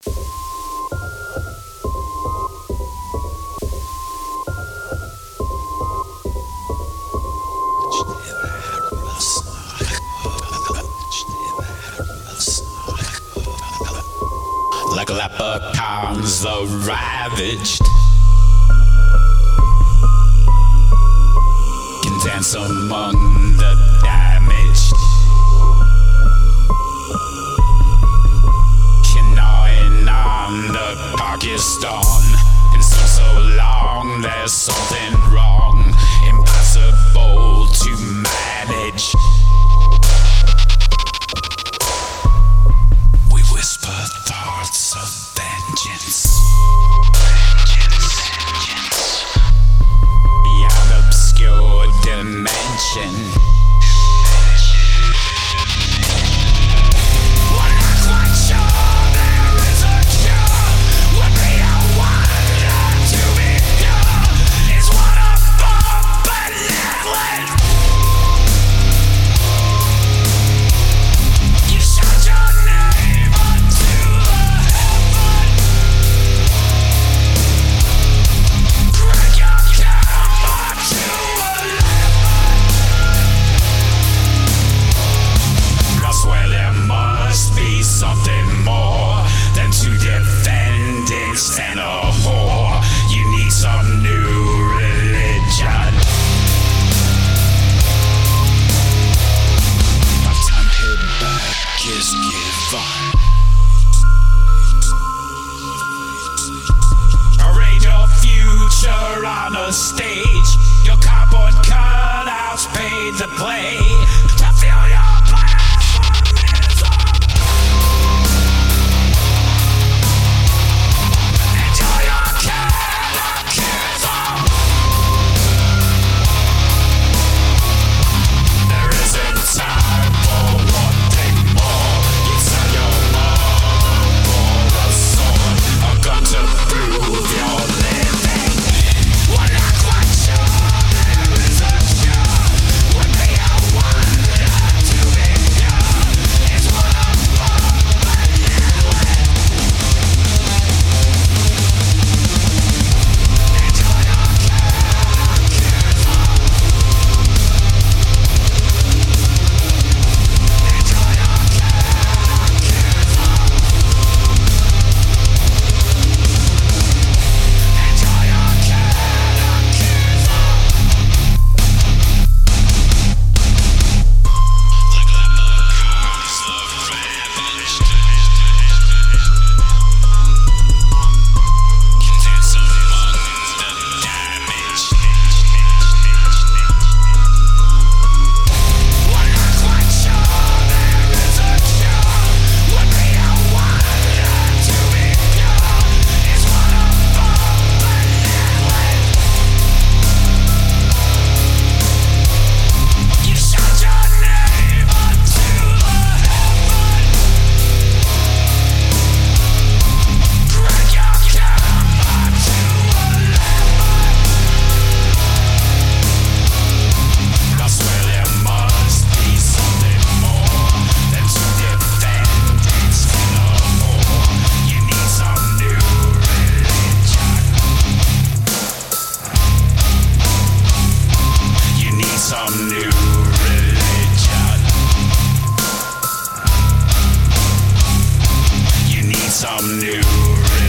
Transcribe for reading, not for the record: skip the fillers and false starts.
Like leprechauns, the ravaged can dance among the damaged, gnawing on the Pakistan. And so long there's something wrong, impossible to manage. We whisper thoughts of vengeance beyond obscure dimension. We're not quite sure there is a cure. What we don't want to be pure is one of our benevolent. You shout your name unto the heaven. Crack your camera to 11. I swear there must be something more than two defendants and a whore. You need some new religion. By the time hit back is given, arrange your future on a stage. Your cardboard cutouts paid to play. To feel your plasmism. Enjoy your catechism. There isn't time for one thing more. You sell your mother for a sword, a gun to prove you're living. We're not quite sure there is a cure. What we all want to be pure is one of our benevolent. Enjoy your catechism. Enjoy your catechism. Enjoy your catechism. Like leprechauns, the ravaged can dance among the damaged. We're not quite sure there is a cure. What we all want to be pure is one of our benevolent. You shout your name unto the heaven. Crack your camera to 11. I swear there must be something more than two defendants and a whore. You need some new religion. You need some new religion. You need some new religion.